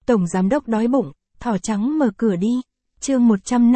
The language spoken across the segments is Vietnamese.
Tổng giám đốc đói bụng, thỏ trắng mở cửa đi. Chương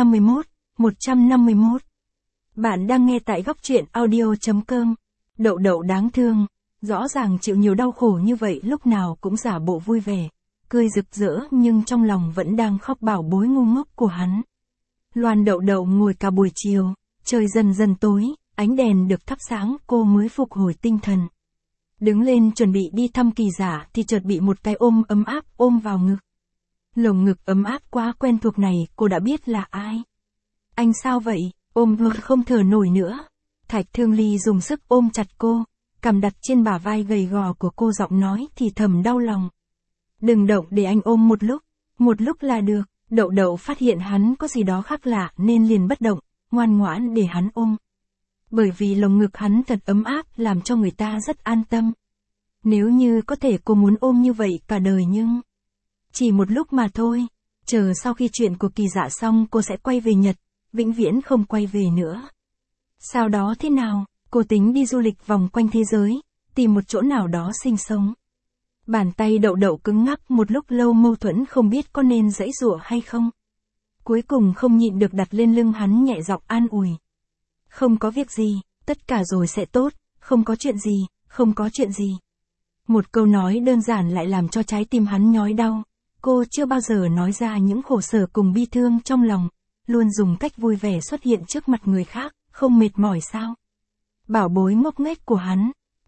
151. Bạn đang nghe tại góc truyện audio.com. Đậu đậu đáng thương, rõ ràng chịu nhiều đau khổ như vậy lúc nào cũng giả bộ vui vẻ, cười rực rỡ nhưng trong lòng vẫn đang khóc bảo bối ngu ngốc của hắn. Loan đậu đậu ngồi cả buổi chiều, trời dần dần tối, ánh đèn được thắp sáng cô mới phục hồi tinh thần. Đứng lên chuẩn bị đi thăm Kỳ Giả thì chợt bị một cái ôm ấm áp ôm vào ngực. Lồng ngực ấm áp quá quen thuộc này cô đã biết là ai. Anh sao vậy, ôm vừa không thở nổi nữa. Thạch Thương Ly dùng sức ôm chặt cô, cằm đặt trên bả vai gầy gò của cô, giọng nói thì thầm đau lòng. Đừng động, để anh ôm một lúc là được. Đậu đậu phát hiện hắn có gì đó khác lạ nên liền bất động, ngoan ngoãn để hắn ôm. Bởi vì lồng ngực hắn thật ấm áp làm cho người ta rất an tâm. Nếu như có thể cô muốn ôm như vậy cả đời nhưng... Chỉ một lúc mà thôi, chờ sau khi chuyện của Kỳ Dạ xong cô sẽ quay về Nhật, vĩnh viễn không quay về nữa. Sau đó thế nào, cô tính đi du lịch vòng quanh thế giới, tìm một chỗ nào đó sinh sống. Bàn tay đậu đậu cứng ngắc một lúc lâu, mâu thuẫn không biết có nên giãy giụa hay không. Cuối cùng không nhịn được đặt lên lưng hắn, nhẹ giọng an ủi. Không có việc gì, tất cả rồi sẽ tốt, không có chuyện gì. Một câu nói đơn giản lại làm cho trái tim hắn nhói đau. Cô chưa bao giờ nói ra những khổ sở cùng bi thương trong lòng, luôn dùng cách vui vẻ xuất hiện trước mặt người khác, không mệt mỏi sao? Bảo bối ngốc nghếch của hắn,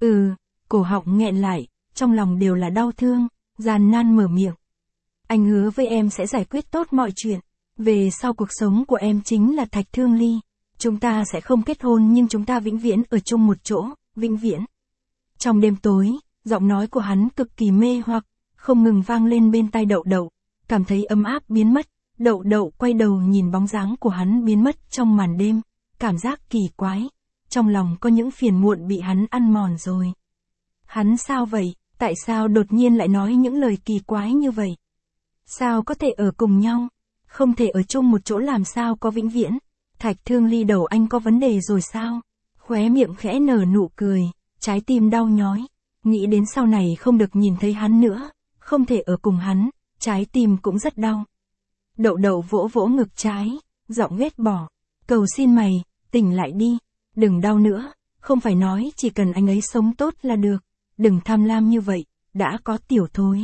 cổ họng nghẹn lại, trong lòng đều là đau thương, gian nan mở miệng. Anh hứa với em sẽ giải quyết tốt mọi chuyện, về sau cuộc sống của em chính là Thạch Thương Ly. Chúng ta sẽ không kết hôn nhưng chúng ta vĩnh viễn ở chung một chỗ, vĩnh viễn. Trong đêm tối, giọng nói của hắn cực kỳ mê hoặc, không ngừng vang lên bên tai đậu đậu, cảm thấy ấm áp biến mất. Đậu đậu quay đầu nhìn bóng dáng của hắn biến mất trong màn đêm, cảm giác kỳ quái, trong lòng có những phiền muộn bị hắn ăn mòn rồi. Hắn sao vậy, tại sao đột nhiên lại nói những lời kỳ quái như vậy? Sao có thể ở cùng nhau, không thể ở chung một chỗ, làm sao có vĩnh viễn? Thạch Thương Ly, đầu anh có vấn đề rồi sao? Khóe miệng khẽ nở nụ cười, trái tim đau nhói, nghĩ đến sau này không được nhìn thấy hắn nữa, không thể ở cùng hắn, trái tim cũng rất đau. Đậu đậu vỗ vỗ ngực trái, giọng ghét bỏ, cầu xin mày, tỉnh lại đi, đừng đau nữa, không phải nói chỉ cần anh ấy sống tốt là được, đừng tham lam như vậy, đã có tiểu thối.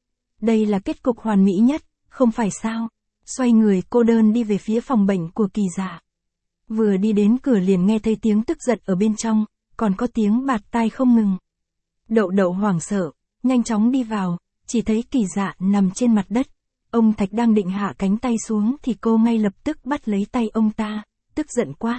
Đây là kết cục hoàn mỹ nhất, không phải sao? Xoay người cô đơn đi về phía phòng bệnh của Kỳ Dạ. Vừa đi đến cửa liền nghe thấy tiếng tức giận ở bên trong, còn có tiếng bạt tai không ngừng. Đậu đậu hoảng sợ, nhanh chóng đi vào, chỉ thấy Kỳ Dạ nằm trên mặt đất. Ông Thạch đang định hạ cánh tay xuống thì cô ngay lập tức bắt lấy tay ông ta, tức giận quát.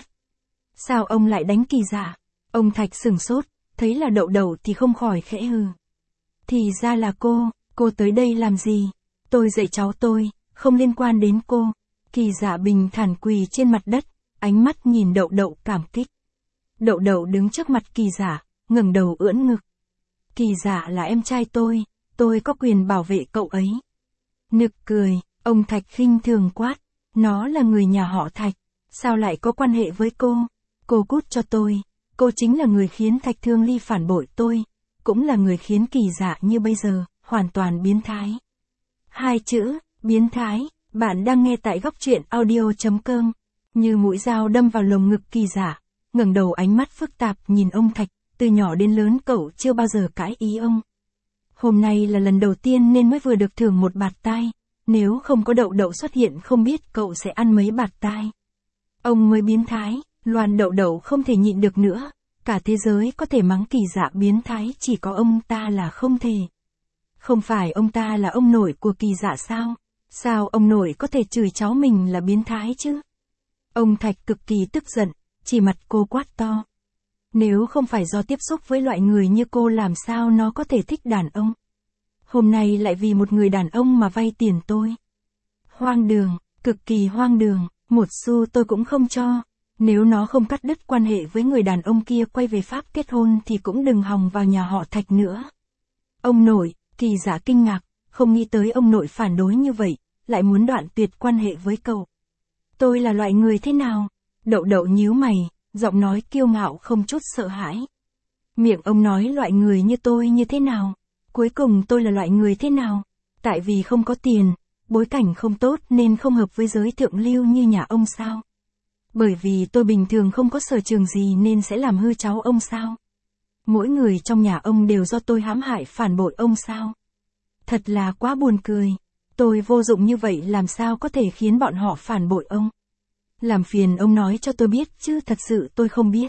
Sao ông lại đánh Kỳ Dạ? Ông Thạch sửng sốt, thấy là đậu đậu thì không khỏi khẽ hừ. Thì ra là cô tới đây làm gì? Tôi dạy cháu tôi, không liên quan đến cô. Kỳ Dạ bình thản quỳ trên mặt đất, ánh mắt nhìn đậu đậu cảm kích. Đậu đậu đứng trước mặt Kỳ Dạ, ngẩng đầu ưỡn ngực. Kỳ Dạ là em trai tôi có quyền bảo vệ cậu ấy. Nực cười, ông Thạch khinh thường quát, nó là người nhà họ Thạch, sao lại có quan hệ với cô cút cho tôi, cô chính là người khiến Thạch Thương Ly phản bội tôi, cũng là người khiến Kỳ Dạ như bây giờ, hoàn toàn biến thái. Hai chữ, biến thái, bạn đang nghe tại góc truyện audio.com, như mũi dao đâm vào lồng ngực Kỳ Dạ, ngẩng đầu ánh mắt phức tạp nhìn ông Thạch, từ nhỏ đến lớn cậu chưa bao giờ cãi ý ông. Hôm nay là lần đầu tiên nên mới vừa được thưởng một bạt tai, nếu không có đậu đậu xuất hiện không biết cậu sẽ ăn mấy bạt tai. Ông mới biến thái, Loan đậu đậu không thể nhịn được nữa, cả thế giới có thể mắng Kỳ Dạ biến thái chỉ có ông ta là không thể. Không phải ông ta là ông nội của Kỳ Dạ sao? Sao ông nội có thể chửi cháu mình là biến thái chứ? Ông Thạch cực kỳ tức giận, chỉ mặt cô quát to. Nếu không phải do tiếp xúc với loại người như cô làm sao nó có thể thích đàn ông? Hôm nay lại vì một người đàn ông mà vay tiền tôi. Hoang đường, cực kỳ hoang đường, một xu tôi cũng không cho. Nếu nó không cắt đứt quan hệ với người đàn ông kia quay về Pháp kết hôn thì cũng đừng hòng vào nhà họ Thạch nữa. Ông nội, Kỳ Dạ kinh ngạc, không nghĩ tới ông nội phản đối như vậy, lại muốn đoạn tuyệt quan hệ với cậu. Tôi là loại người thế nào? Đậu đậu nhíu mày, giọng nói kiêu ngạo không chút sợ hãi. Miệng ông nói loại người như tôi như thế nào? Cuối cùng tôi là loại người thế nào? Tại vì không có tiền, bối cảnh không tốt nên không hợp với giới thượng lưu như nhà ông sao? Bởi vì tôi bình thường không có sở trường gì nên sẽ làm hư cháu ông sao? Mỗi người trong nhà ông đều do tôi hãm hại phản bội ông sao? Thật là quá buồn cười. Tôi vô dụng như vậy làm sao có thể khiến bọn họ phản bội ông? Làm phiền ông nói cho tôi biết chứ thật sự tôi không biết.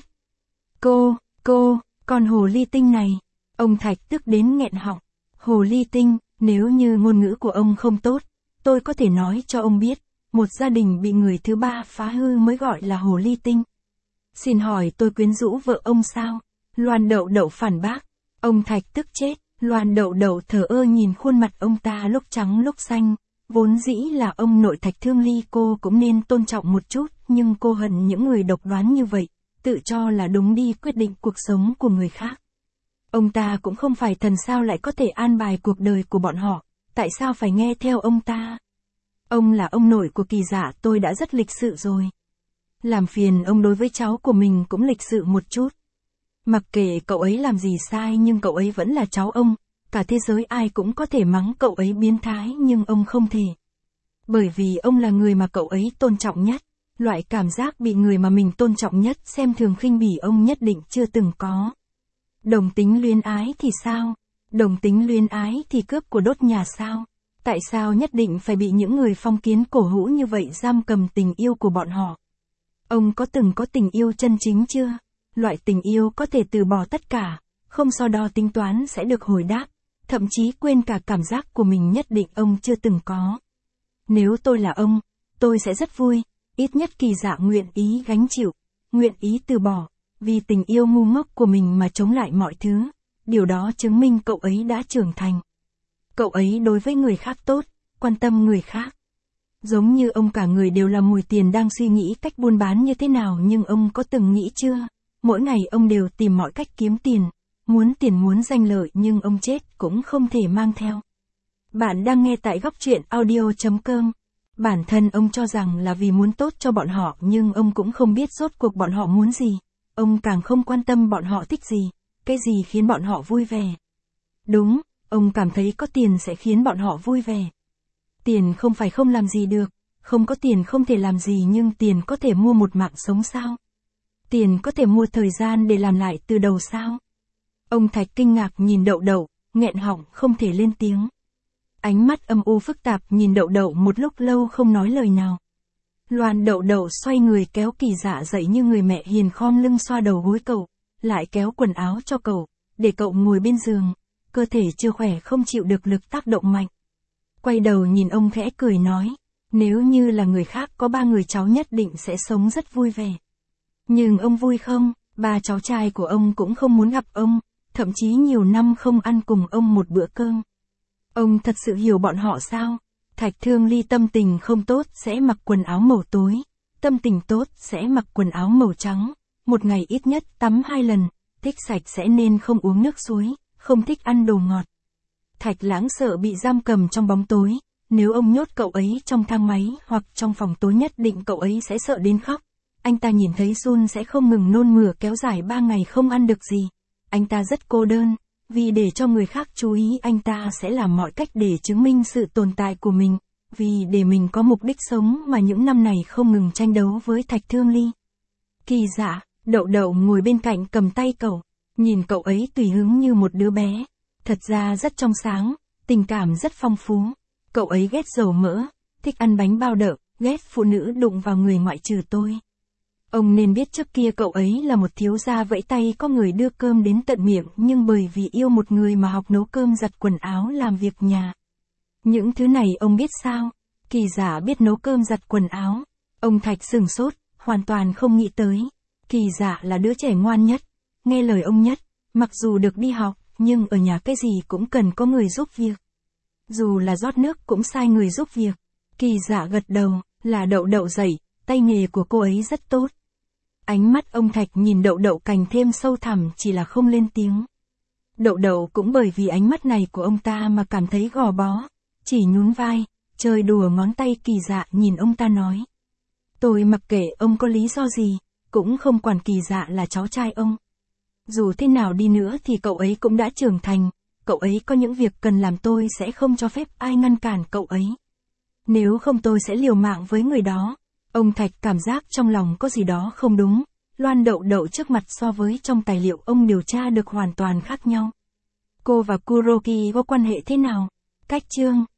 Con hồ ly tinh này. Ông Thạch tức đến nghẹn họng. Hồ ly tinh, nếu như ngôn ngữ của ông không tốt, tôi có thể nói cho ông biết, một gia đình bị người thứ ba phá hư mới gọi là hồ ly tinh. Xin hỏi tôi quyến rũ vợ ông sao? Loan Đậu Đậu phản bác. Ông Thạch tức chết. Loan Đậu Đậu thờ ơ nhìn khuôn mặt ông ta lúc trắng lúc xanh. Vốn dĩ là ông nội Thạch Thương Ly cô cũng nên tôn trọng một chút, nhưng cô hận những người độc đoán như vậy, tự cho là đúng đi quyết định cuộc sống của người khác. Ông ta cũng không phải thần sao lại có thể an bài cuộc đời của bọn họ, tại sao phải nghe theo ông ta? Ông là ông nội của Kỳ Dạ, tôi đã rất lịch sự rồi. Làm phiền ông đối với cháu của mình cũng lịch sự một chút. Mặc kệ cậu ấy làm gì sai nhưng cậu ấy vẫn là cháu ông, cả thế giới ai cũng có thể mắng cậu ấy biến thái nhưng ông không thể. Bởi vì ông là người mà cậu ấy tôn trọng nhất, loại cảm giác bị người mà mình tôn trọng nhất xem thường khinh bỉ ông nhất định chưa từng có. Đồng tính luyến ái thì sao? Đồng tính luyến ái thì cướp của đốt nhà sao? Tại sao nhất định phải bị những người phong kiến cổ hủ như vậy giam cầm tình yêu của bọn họ? Ông có từng có tình yêu chân chính chưa? Loại tình yêu có thể từ bỏ tất cả, không so đo tính toán sẽ được hồi đáp, thậm chí quên cả cảm giác của mình nhất định ông chưa từng có. Nếu tôi là ông, tôi sẽ rất vui, ít nhất Kỳ Dạ nguyện ý gánh chịu, nguyện ý từ bỏ, vì tình yêu ngu ngốc của mình mà chống lại mọi thứ, điều đó chứng minh cậu ấy đã trưởng thành. Cậu ấy đối với người khác tốt, quan tâm người khác. Giống như ông cả người đều là mùi tiền đang suy nghĩ cách buôn bán như thế nào nhưng ông có từng nghĩ chưa? Mỗi ngày ông đều tìm mọi cách kiếm tiền, muốn tiền muốn danh lợi nhưng ông chết cũng không thể mang theo. Bạn đang nghe tại góc truyện audio.com. Bản thân ông cho rằng là vì muốn tốt cho bọn họ nhưng ông cũng không biết rốt cuộc bọn họ muốn gì. Ông càng không quan tâm bọn họ thích gì, cái gì khiến bọn họ vui vẻ. Đúng, ông cảm thấy có tiền sẽ khiến bọn họ vui vẻ. Tiền không phải không làm gì được, không có tiền không thể làm gì nhưng tiền có thể mua một mạng sống sao? Tiền có thể mua thời gian để làm lại từ đầu sao? Ông Thạch kinh ngạc nhìn Đậu Đậu, nghẹn họng không thể lên tiếng. Ánh mắt âm u phức tạp nhìn Đậu Đậu một lúc lâu không nói lời nào. Loan Đậu Đậu xoay người kéo Kỳ Dạ dậy như người mẹ hiền khom lưng xoa đầu gối cậu, lại kéo quần áo cho cậu, để cậu ngồi bên giường, cơ thể chưa khỏe không chịu được lực tác động mạnh. Quay đầu nhìn ông khẽ cười nói, nếu như là người khác có 3 người cháu nhất định sẽ sống rất vui vẻ. Nhưng ông vui không? 3 cháu trai của ông cũng không muốn gặp ông, thậm chí nhiều năm không ăn cùng ông một bữa cơm. Ông thật sự hiểu bọn họ sao? Thạch Thương Ly tâm tình không tốt sẽ mặc quần áo màu tối, tâm tình tốt sẽ mặc quần áo màu trắng, một ngày ít nhất tắm 2 lần, thích sạch sẽ nên không uống nước suối, không thích ăn đồ ngọt. Thạch Lãng sợ bị giam cầm trong bóng tối, nếu ông nhốt cậu ấy trong thang máy hoặc trong phòng tối nhất định cậu ấy sẽ sợ đến khóc. Anh ta nhìn thấy Sun sẽ không ngừng nôn mửa kéo dài 3 ngày không ăn được gì. Anh ta rất cô đơn, vì để cho người khác chú ý anh ta sẽ làm mọi cách để chứng minh sự tồn tại của mình, vì để mình có mục đích sống mà những năm này không ngừng tranh đấu với Thạch Thương Ly. Kỳ Dạ, Đậu Đậu ngồi bên cạnh cầm tay cậu, nhìn cậu ấy tùy hứng như một đứa bé. Thật ra rất trong sáng, tình cảm rất phong phú. Cậu ấy ghét dầu mỡ, thích ăn bánh bao đậu, ghét phụ nữ đụng vào người ngoại trừ tôi. Ông nên biết trước kia cậu ấy là một thiếu gia vẫy tay có người đưa cơm đến tận miệng nhưng bởi vì yêu một người mà học nấu cơm giặt quần áo làm việc nhà. Những thứ này ông biết sao? Kỳ Dạ biết nấu cơm giặt quần áo. Ông Thạch sửng sốt, hoàn toàn không nghĩ tới. Kỳ Dạ là đứa trẻ ngoan nhất, nghe lời ông nhất, mặc dù được đi học, nhưng ở nhà cái gì cũng cần có người giúp việc. Dù là rót nước cũng sai người giúp việc. Kỳ Dạ gật đầu, là Đậu Đậu dạy, tay nghề của cô ấy rất tốt. Ánh mắt ông Thạch nhìn Đậu Đậu càng thêm sâu thẳm chỉ là không lên tiếng. Đậu Đậu cũng bởi vì ánh mắt này của ông ta mà cảm thấy gò bó, chỉ nhún vai, chơi đùa ngón tay. Kỳ Dạ nhìn ông ta nói. Tôi mặc kệ ông có lý do gì, cũng không quản. Kỳ Dạ là cháu trai ông. Dù thế nào đi nữa thì cậu ấy cũng đã trưởng thành, cậu ấy có những việc cần làm tôi sẽ không cho phép ai ngăn cản cậu ấy. Nếu không tôi sẽ liều mạng với người đó. Ông Thạch cảm giác trong lòng có gì đó không đúng. Loan Đậu Đậu trước mặt so với trong tài liệu ông điều tra được hoàn toàn khác nhau. Cô và Kuroki có quan hệ thế nào? Cách chương